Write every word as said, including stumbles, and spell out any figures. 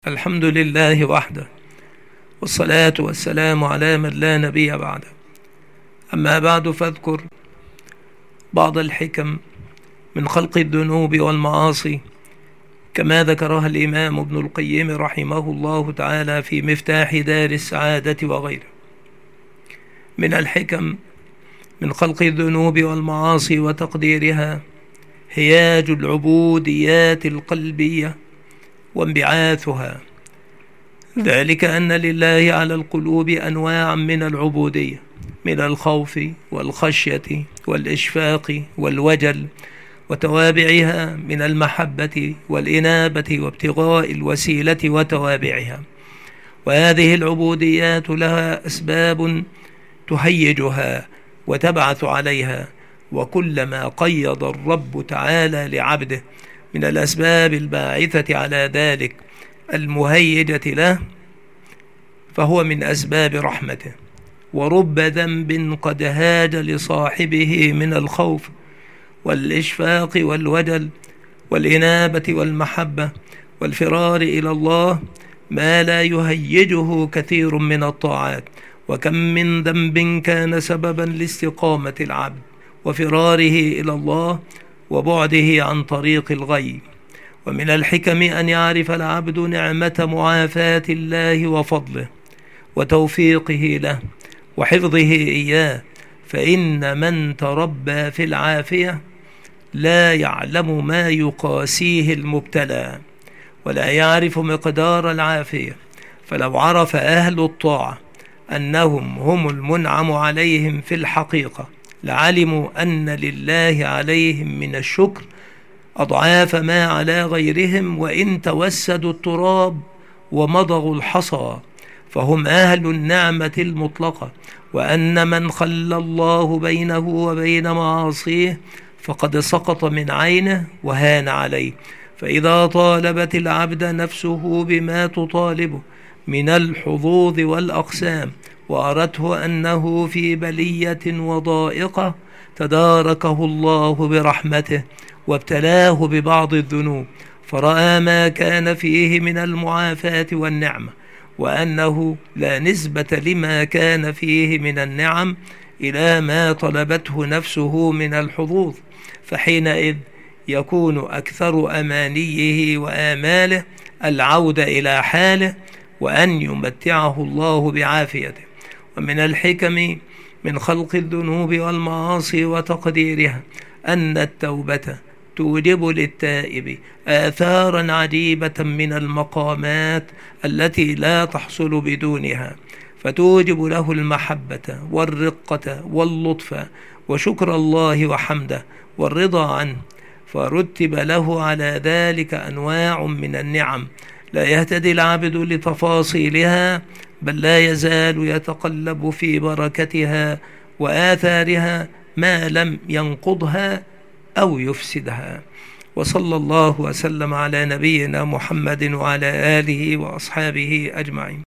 الحمد لله وحده، والصلاة والسلام على من لا نبي بعده. أما بعد، فاذكر بعض الحكم من خلق الذنوب والمعاصي كما ذكرها الإمام ابن القيم رحمه الله تعالى في مفتاح دار السعادة وغيره. من الحكم من خلق الذنوب والمعاصي وتقديرها هياج العبوديات القلبية وانبعاثها، ذلك أن لله على القلوب أنواعا من العبودية، من الخوف والخشية والإشفاق والوجل، وتوابعها من المحبة والإنابة وابتغاء الوسيلة وتوابعها. وهذه العبوديات لها أسباب تهيجها وتبعث عليها، وكلما قيض الرب تعالى لعبده من الأسباب الباعثة على ذلك المهيجة له فهو من أسباب رحمته. ورب ذنب قد هاج لصاحبه من الخوف والإشفاق والوجل والإنابة والمحبة والفرار إلى الله ما لا يهيجه كثير من الطاعات. وكم من ذنب كان سببا لاستقامة العبد وفراره إلى الله وبعده عن طريق الغي. ومن الحكم أن يعرف العبد نعمة معافاة الله وفضله وتوفيقه له وحفظه إياه، فإن من تربى في العافية لا يعلم ما يقاسيه المبتلى ولا يعرف مقدار العافية. فلو عرف أهل الطاعة أنهم هم المنعم عليهم في الحقيقة لعلموا أن لله عليهم من الشكر أضعاف ما على غيرهم، وإن توسدوا التراب ومضغوا الحصى فهم أهل النعمة المطلقة. وأن من خلى الله بينه وبين معاصيه فقد سقط من عينه وهان عليه. فإذا طالبت العبد نفسه بما تطالبه من الحظوظ والأقسام وأرته أنه في بلية وضائقة تداركه الله برحمته وابتلاه ببعض الذنوب، فرأى ما كان فيه من المعافاة والنعمة وأنه لا نسبة لما كان فيه من النعم إلى ما طلبته نفسه من الحظوظ، فحينئذ يكون أكثر أمانيه وآماله العودة إلى حاله وأن يمتعه الله بعافيته. ومن الحكم من خلق الذنوب والمعاصي وتقديرها أن التوبة توجب للتائب آثارا عجيبة من المقامات التي لا تحصل بدونها، فتوجب له المحبة والرقة واللطف وشكر الله وحمده والرضا عنه، فرتب له على ذلك أنواع من النعم لا يهتدي العبد لتفاصيلها، بل لا يزال يتقلب في بركتها وآثارها ما لم ينقضها أو يفسدها. وصلى الله وسلم على نبينا محمد وعلى آله وأصحابه أجمعين.